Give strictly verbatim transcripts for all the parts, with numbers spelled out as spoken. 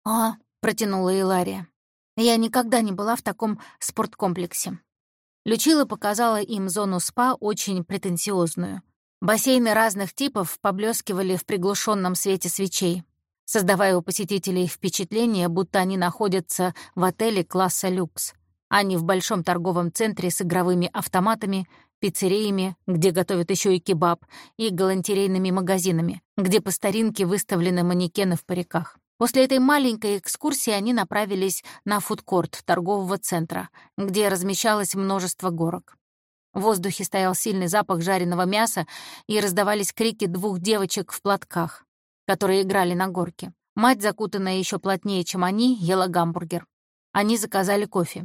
«А», — протянула Илария. «Я никогда не была в таком спорткомплексе». Лючила показала им зону спа, очень претенциозную. Бассейны разных типов поблескивали в приглушенном свете свечей, создавая у посетителей впечатление, будто они находятся в отеле класса люкс, а не в большом торговом центре с игровыми автоматами, пиццериями, где готовят еще и кебаб, и галантерейными магазинами, где по старинке выставлены манекены в париках. После этой маленькой экскурсии они направились на фудкорт торгового центра, где размещалось множество горок. В воздухе стоял сильный запах жареного мяса, и раздавались крики двух девочек в платках, которые играли на горке. Мать, закутанная еще плотнее, чем они, ела гамбургер. Они заказали кофе.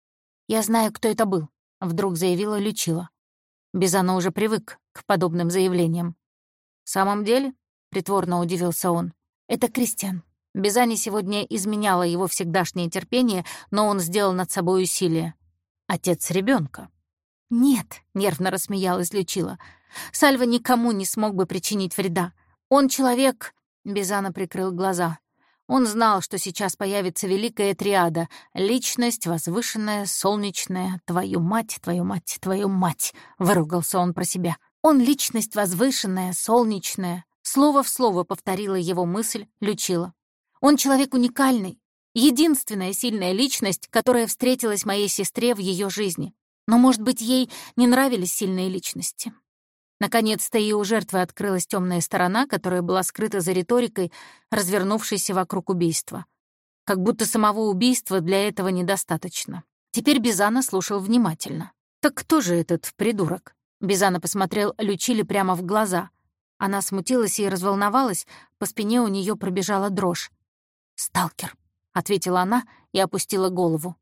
«Я знаю, кто это был», — вдруг заявила Лючила. Бизано уже привык к подобным заявлениям. «В самом деле?» — притворно удивился он. «Это Кристиан». Бизане сегодня изменяло его всегдашнее терпение, но он сделал над собой усилие. «Отец ребенка. «Нет», — нервно рассмеялась Лючила. «Сальва никому не смог бы причинить вреда. Он человек...» — Бизано прикрыл глаза. Он знал, что сейчас появится великая триада — личность, возвышенная, солнечная, твою мать, твою мать, твою мать, — выругался он про себя. Он личность возвышенная, солнечная. Слово в слово повторила его мысль Лючила. Он человек уникальный, единственная сильная личность, которая встретилась моей сестре в ее жизни. Но, может быть, ей не нравились сильные личности. Наконец-то и у жертвы открылась темная сторона, которая была скрыта за риторикой, развернувшейся вокруг убийства. Как будто самого убийства для этого недостаточно. Теперь Бизано слушал внимательно. «Так кто же этот придурок?» Бизано посмотрел Лючиле прямо в глаза. Она смутилась и разволновалась, по спине у нее пробежала дрожь. «Сталкер», — ответила она и опустила голову.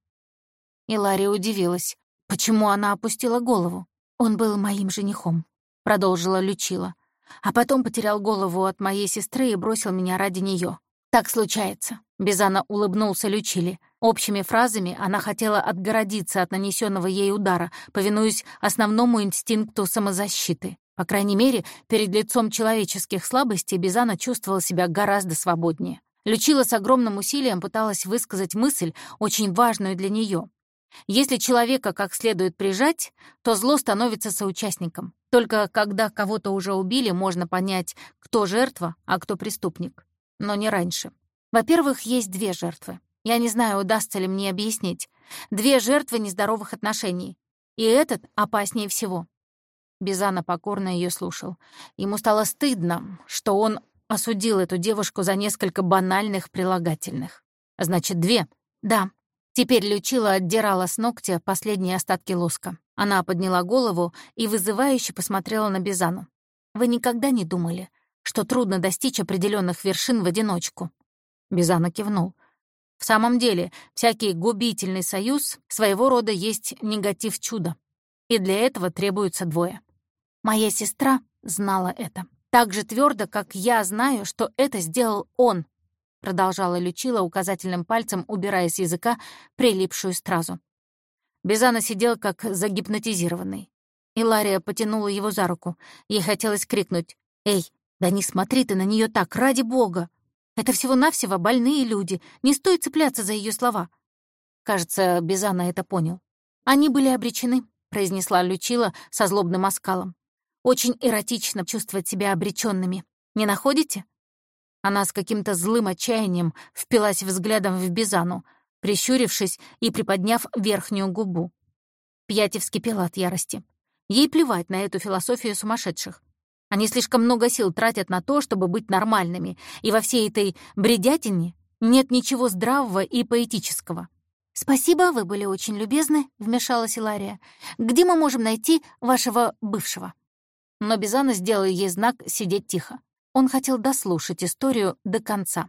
Илария удивилась. Почему она опустила голову? «Он был моим женихом», — продолжила Лючила. «А потом потерял голову от моей сестры и бросил меня ради нее. Так случается», — Бизано улыбнулся Лючиле. Общими фразами она хотела отгородиться от нанесенного ей удара, повинуясь основному инстинкту самозащиты. По крайней мере, перед лицом человеческих слабостей Бизано чувствовал себя гораздо свободнее. Лючила с огромным усилием пыталась высказать мысль, очень важную для нее. Если человека как следует прижать, то зло становится соучастником. Только когда кого-то уже убили, можно понять, кто жертва, а кто преступник. Но не раньше. Во-первых, есть две жертвы. Я не знаю, удастся ли мне объяснить. Две жертвы нездоровых отношений. И этот опаснее всего. Бизано покорно ее слушал. Ему стало стыдно, что он осудил эту девушку за несколько банальных прилагательных. Значит, две? Да. Теперь Лючила отдирала с ногтя последние остатки лоска. Она подняла голову и вызывающе посмотрела на Бизану. «Вы никогда не думали, что трудно достичь определенных вершин в одиночку?» Бизано кивнул. «В самом деле, всякий губительный союз своего рода есть негатив чуда. И для этого требуется двое. Моя сестра знала это. Так же твердо, как я знаю, что это сделал он», продолжала Лючила указательным пальцем, убирая с языка прилипшую стразу. Бизано сидел как загипнотизированный. Илария потянула его за руку. Ей хотелось крикнуть: «Эй, да не смотри ты на нее так, ради бога! Это всего-навсего больные люди, не стоит цепляться за ее слова». Кажется, Бизано это понял. «Они были обречены», — произнесла Лючила со злобным оскалом. «Очень эротично чувствовать себя обреченными. Не находите?» Она с каким-то злым отчаянием впилась взглядом в Бизану, прищурившись и приподняв верхнюю губу. Пьяти вскипела от ярости. Ей плевать на эту философию сумасшедших. Они слишком много сил тратят на то, чтобы быть нормальными, и во всей этой бредятине нет ничего здравого и поэтического. «Спасибо, вы были очень любезны», — вмешалась Илария. «Где мы можем найти вашего бывшего?» Но Бизано сделал ей знак сидеть тихо. Он хотел дослушать историю до конца.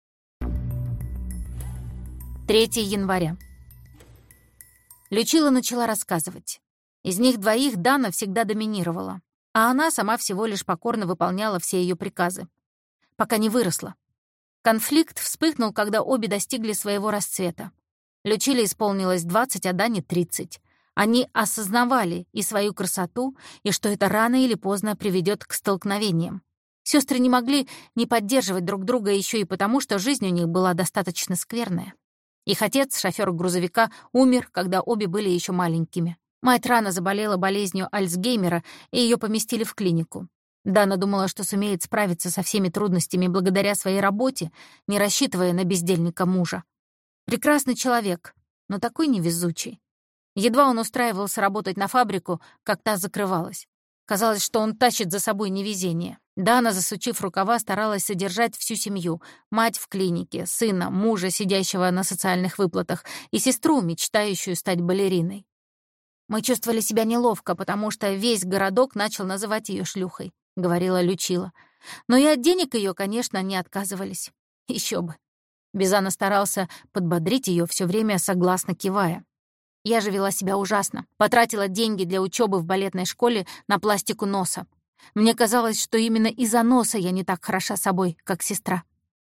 третьего января. Лючила начала рассказывать. Из них двоих Дана всегда доминировала, а она сама всего лишь покорно выполняла все ее приказы. Пока не выросла. Конфликт вспыхнул, когда обе достигли своего расцвета. Лючиле исполнилось двадцать, а Дане — тридцать. Они осознавали и свою красоту, и что это рано или поздно приведет к столкновениям. Сестры не могли не поддерживать друг друга еще и потому, что жизнь у них была достаточно скверная. Их отец, шофёр грузовика, умер, когда обе были еще маленькими. Мать рано заболела болезнью Альцгеймера, и ее поместили в клинику. Дана думала, что сумеет справиться со всеми трудностями благодаря своей работе, не рассчитывая на бездельника мужа. Прекрасный человек, но такой невезучий. Едва он устраивался работать на фабрику, как та закрывалась. Казалось, что он тащит за собой невезение. Дана, засучив рукава, старалась содержать всю семью. Мать в клинике, сына, мужа, сидящего на социальных выплатах, и сестру, мечтающую стать балериной. «Мы чувствовали себя неловко, потому что весь городок начал называть ее шлюхой», — говорила Лючила. «Но и от денег ее, конечно, не отказывались. Еще бы». Бизана старался подбодрить ее, все время согласно кивая. Я же вела себя ужасно. Потратила деньги для учебы в балетной школе на пластику носа. Мне казалось, что именно из-за носа я не так хороша собой, как сестра.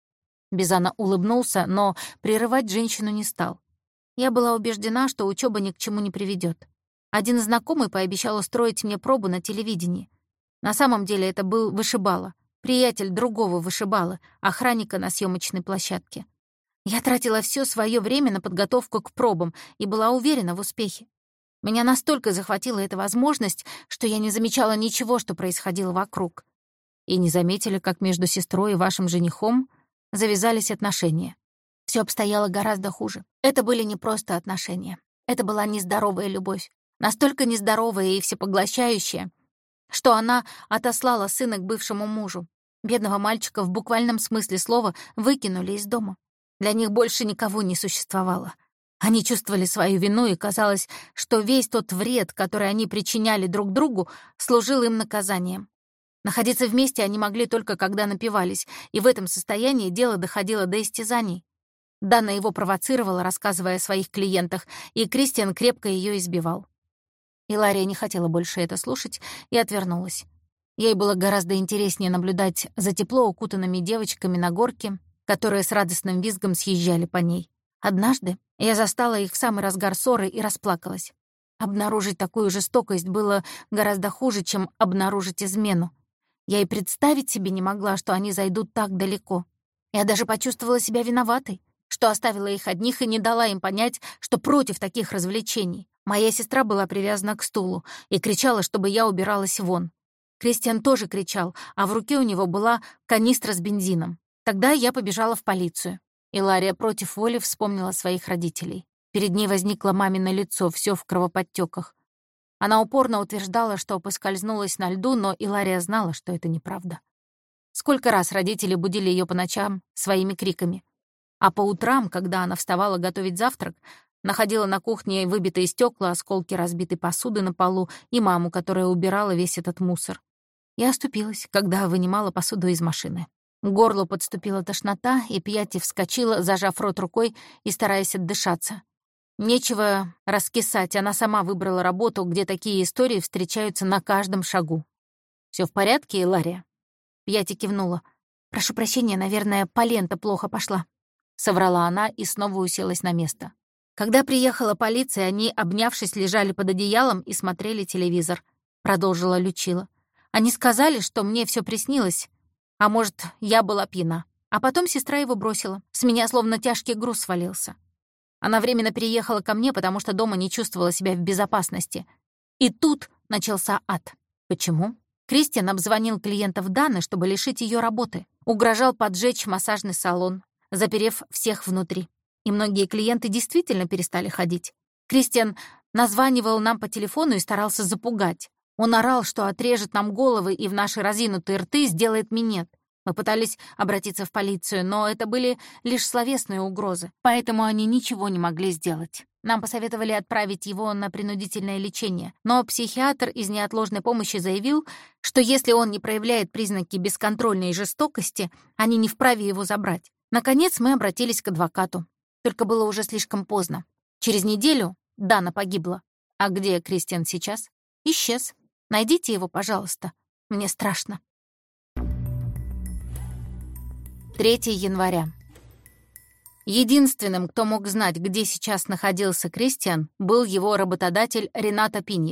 Бизана улыбнулся, но прерывать женщину не стал. Я была убеждена, что учеба ни к чему не приведет. Один знакомый пообещал устроить мне пробу на телевидении. На самом деле это был вышибала, приятель другого вышибала, охранника на съемочной площадке. Я тратила все свое время на подготовку к пробам и была уверена в успехе. Меня настолько захватила эта возможность, что я не замечала ничего, что происходило вокруг. И не заметили, как между сестрой и вашим женихом завязались отношения. Все обстояло гораздо хуже. Это были не просто отношения. Это была нездоровая любовь. Настолько нездоровая и всепоглощающая, что она отослала сына к бывшему мужу. Бедного мальчика в буквальном смысле слова выкинули из дома. Для них больше никого не существовало. Они чувствовали свою вину, и казалось, что весь тот вред, который они причиняли друг другу, служил им наказанием. Находиться вместе они могли только когда напивались, и в этом состоянии дело доходило до истязаний. Дана его провоцировала, рассказывая о своих клиентах, и Кристиан крепко ее избивал. Илария не хотела больше это слушать и отвернулась. Ей было гораздо интереснее наблюдать за тепло укутанными девочками на горке, которые с радостным визгом съезжали по ней. Однажды я застала их в самый разгар ссоры и расплакалась. Обнаружить такую жестокость было гораздо хуже, чем обнаружить измену. Я и представить себе не могла, что они зайдут так далеко. Я даже почувствовала себя виноватой, что оставила их одних и не дала им понять, что против таких развлечений. Моя сестра была привязана к стулу и кричала, чтобы я убиралась вон. Кристиан тоже кричал, а в руке у него была канистра с бензином. Тогда я побежала в полицию. Илария против воли вспомнила своих родителей. Перед ней возникло мамино лицо, все в кровоподтёках. Она упорно утверждала, что поскользнулась на льду, но Илария знала, что это неправда. Сколько раз родители будили ее по ночам своими криками. А по утрам, когда она вставала готовить завтрак, находила на кухне выбитые стекла, осколки разбитой посуды на полу и маму, которая убирала весь этот мусор. Я оступилась, когда вынимала посуду из машины. К горлу подступила тошнота, и Пьяти вскочила, зажав рот рукой и стараясь отдышаться. Нечего раскисать, она сама выбрала работу, где такие истории встречаются на каждом шагу. Все в порядке, Илария?» Пьяти кивнула. «Прошу прощения, наверное, полента плохо пошла», — соврала она и снова уселась на место. «Когда приехала полиция, они, обнявшись, лежали под одеялом и смотрели телевизор», — продолжила Лючила. «Они сказали, что мне все приснилось, а может, я была пьяна. А потом сестра его бросила. С меня словно тяжкий груз свалился. Она временно переехала ко мне, потому что дома не чувствовала себя в безопасности. И тут начался ад. Почему? Кристиан обзвонил клиентов Даны, чтобы лишить ее работы. Угрожал поджечь массажный салон, заперев всех внутри. И многие клиенты действительно перестали ходить. Кристиан названивал нам по телефону и старался запугать. Он орал, что отрежет нам головы и в наши разинутые рты сделает минет. Мы пытались обратиться в полицию, но это были лишь словесные угрозы, поэтому они ничего не могли сделать. Нам посоветовали отправить его на принудительное лечение, но психиатр из неотложной помощи заявил, что если он не проявляет признаки бесконтрольной жестокости, они не вправе его забрать. Наконец мы обратились к адвокату. Только было уже слишком поздно. Через неделю Дана погибла. А где Кристиан сейчас? Исчез. Найдите его, пожалуйста. Мне страшно. третьего января. Единственным, кто мог знать, где сейчас находился Кристиан, был его работодатель Ренато Пинья.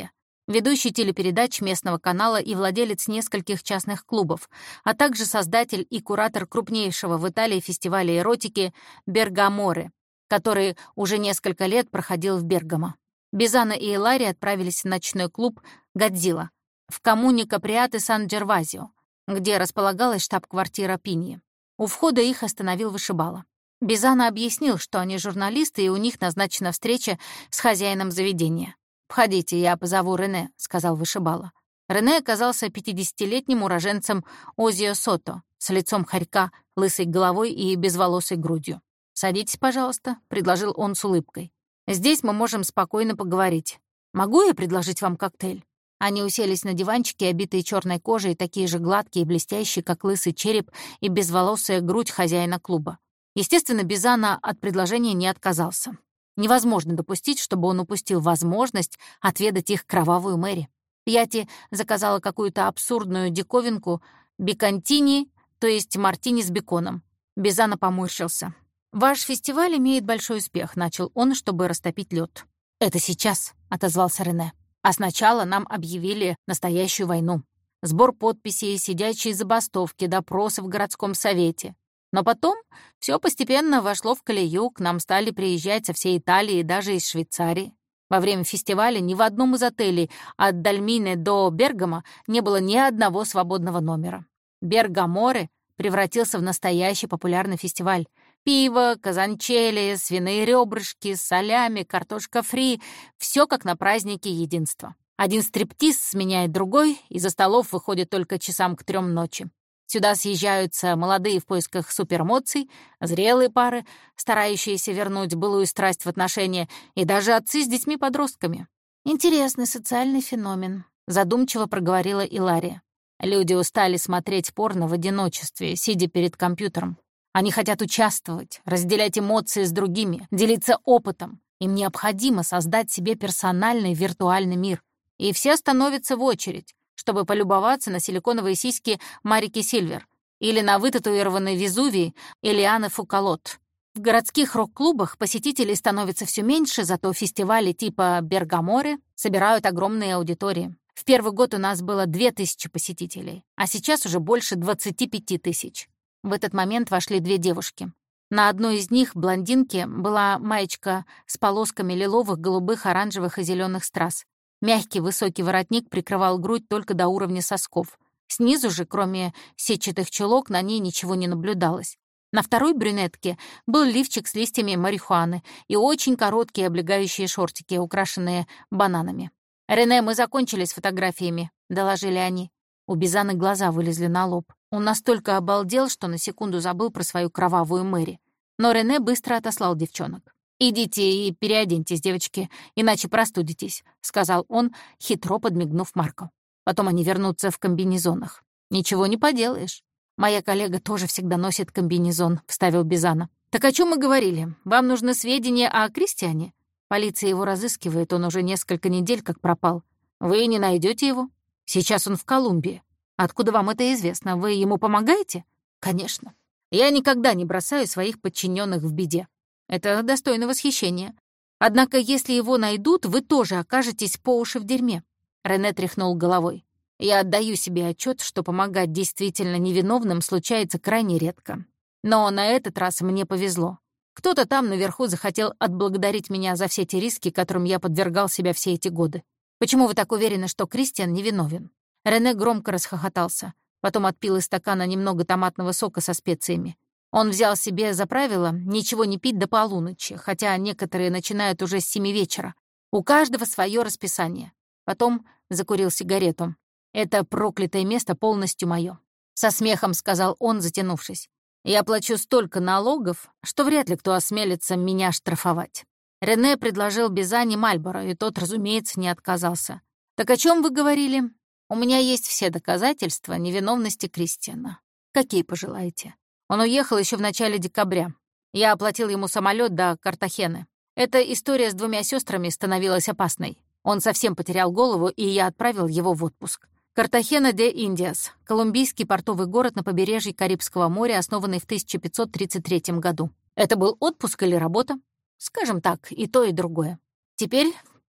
ведущий телепередач местного канала и владелец нескольких частных клубов, а также создатель и куратор крупнейшего в Италии фестиваля эротики «Бергаморе», который уже несколько лет проходил в Бергамо. Бизана и Илари отправились в ночной клуб «Годзилла» в коммуне Каприате Сан-Джервазио, где располагалась штаб-квартира Пиньи. У входа их остановил вышибала. Бизана объяснил, что они журналисты, и у них назначена встреча с хозяином заведения. «Входите, я позову Рене», — сказал вышибала. Рене оказался пятидесятилетним уроженцем Озио-Сото, с лицом хорька, лысой головой и безволосой грудью. «Садитесь, пожалуйста», — предложил он с улыбкой. «Здесь мы можем спокойно поговорить. Могу я предложить вам коктейль?» Они уселись на диванчике, обитые черной кожей, такие же гладкие и блестящие, как лысый череп и безволосая грудь хозяина клуба. Естественно, Бизана от предложения не отказался. Невозможно допустить, чтобы он упустил возможность отведать их кровавую Мэри. Пьяти заказала какую-то абсурдную диковинку биконтини, то есть мартини с беконом. Бизана поморщился. «Ваш фестиваль имеет большой успех», — начал он, чтобы растопить лед. «Это сейчас», — отозвался Рене. «А сначала нам объявили настоящую войну. Сбор подписей, сидячие забастовки, допросы в городском совете. Но потом все постепенно вошло в колею, к нам стали приезжать со всей Италии и даже из Швейцарии. Во время фестиваля ни в одном из отелей от Дальмине до Бергамо не было ни одного свободного номера. Бергаморе превратился в настоящий популярный фестиваль. Пиво, казанчели, свиные ребрышки, солями, картошка фри — все как на празднике единства. Один стриптиз сменяет другой, и за столов выходит только часам к трем ночи. Сюда съезжаются молодые в поисках суперэмоций, зрелые пары, старающиеся вернуть былую страсть в отношения, и даже отцы с детьми-подростками. «Интересный социальный феномен», — задумчиво проговорила Илария. «Люди устали смотреть порно в одиночестве, сидя перед компьютером. Они хотят участвовать, разделять эмоции с другими, делиться опытом. Им необходимо создать себе персональный виртуальный мир. И все становятся в очередь, чтобы полюбоваться на силиконовые сиськи Марики Сильвер или на вытатуированный Везувий Элианы Фукалот. В городских рок-клубах посетителей становится все меньше, зато фестивали типа Бергаморе собирают огромные аудитории. В первый год у нас было две тысячи посетителей, а сейчас уже больше двадцати пяти тысяч. В этот момент вошли две девушки. На одной из них, блондинке, была маечка с полосками лиловых, голубых, оранжевых и зеленых страз. Мягкий высокий воротник прикрывал грудь только до уровня сосков. Снизу же, кроме сетчатых чулок, на ней ничего не наблюдалось. На второй брюнетке был лифчик с листьями марихуаны и очень короткие облегающие шортики, украшенные бананами. «Рене, мы закончили с фотографиями», — доложили они. У Бизаны глаза вылезли на лоб. Он настолько обалдел, что на секунду забыл про свою кровавую Мэри. Но Рене быстро отослал девчонок. «Идите и переоденьтесь, девочки, иначе простудитесь», — сказал он, хитро подмигнув Марку. «Потом они вернутся в комбинезонах». «Ничего не поделаешь. Моя коллега тоже всегда носит комбинезон», — вставил Бизана. «Так о чем мы говорили? Вам нужны сведения о Кристиане? Полиция его разыскивает, он уже несколько недель как пропал. Вы не найдете его? Сейчас он в Колумбии. Откуда вам это известно? Вы ему помогаете?» «Конечно. Я никогда не бросаю своих подчиненных в беде. Это достойно восхищения. Однако, если его найдут, вы тоже окажетесь по уши в дерьме». Рене тряхнул головой. «Я отдаю себе отчет, что помогать действительно невиновным случается крайне редко. Но на этот раз мне повезло. Кто-то там наверху захотел отблагодарить меня за все те риски, которым я подвергал себя все эти годы. Почему вы так уверены, что Кристиан невиновен?» Рене громко расхохотался. Потом отпил из стакана немного томатного сока со специями. Он взял себе за правило ничего не пить до полуночи, хотя некоторые начинают уже с семи вечера. У каждого свое расписание. Потом закурил сигарету. «Это проклятое место полностью мое», — со смехом сказал он, затянувшись. «Я плачу столько налогов, что вряд ли кто осмелится меня штрафовать». Рене предложил Бизане Мальборо, и тот, разумеется, не отказался. «Так о чем вы говорили?» «У меня есть все доказательства невиновности Кристиана. Какие пожелаете?» Он уехал еще в начале декабря. Я оплатил ему самолет до Картахены. Эта история с двумя сестрами становилась опасной. Он совсем потерял голову, и я отправил его в отпуск. Картахена де Индиас — колумбийский портовый город на побережье Карибского моря, основанный в тысяча пятьсот тридцать третьем году. Это был отпуск или работа? Скажем так, и то, и другое. Теперь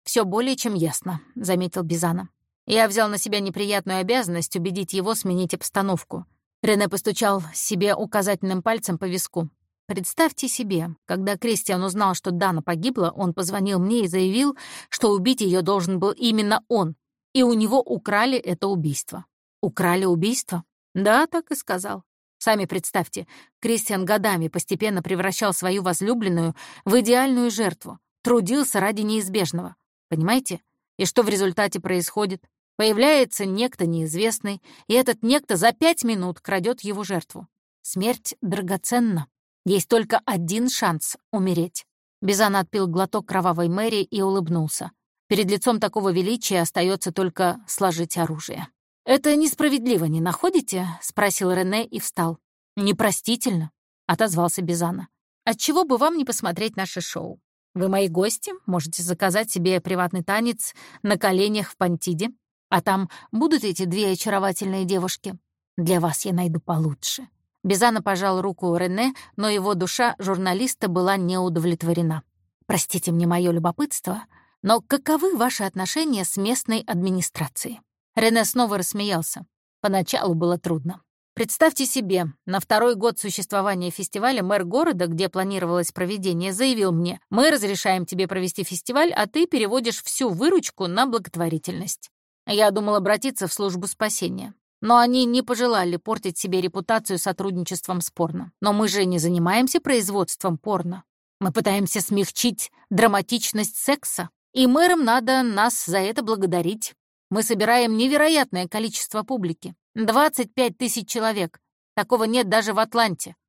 Все более чем ясно», — заметил Бизана. «Я взял на себя неприятную обязанность убедить его сменить обстановку». Рене постучал себе указательным пальцем по виску. «Представьте себе, когда Кристиан узнал, что Дана погибла, он позвонил мне и заявил, что убить ее должен был именно он, и у него украли это убийство». «Украли убийство?» «Да, так и сказал. Сами представьте, Кристиан годами постепенно превращал свою возлюбленную в идеальную жертву, трудился ради неизбежного. Понимаете? И что в результате происходит? Появляется некто неизвестный, и этот некто за пять минут крадет его жертву. Смерть драгоценна. Есть только один шанс — умереть». Бизан отпил глоток кровавой Мэри и улыбнулся. Перед лицом такого величия остается только сложить оружие. «Это несправедливо, не находите?» — спросил Рене и встал. «Непростительно», — отозвался Бизана. «Отчего бы вам не посмотреть наше шоу? Вы мои гости, можете заказать себе приватный танец на коленях в Пантиде, а там будут эти две очаровательные девушки. Для вас я найду получше». Бизана пожал руку Рене, но его душа журналиста была не удовлетворена. «Простите мне мое любопытство, но каковы ваши отношения с местной администрацией?» Рене снова рассмеялся. Поначалу было трудно. Представьте себе, на второй год существования фестиваля мэр города, где планировалось проведение, заявил мне: «Мы разрешаем тебе провести фестиваль, а ты переводишь всю выручку на благотворительность». Я думал обратиться в службу спасения. Но они не пожелали портить себе репутацию сотрудничеством с порно. Но мы же не занимаемся производством порно. Мы пытаемся смягчить драматичность секса. И мэрам надо нас за это благодарить. Мы собираем невероятное количество публики. двадцать пять тысяч человек. Такого нет даже в Атланте.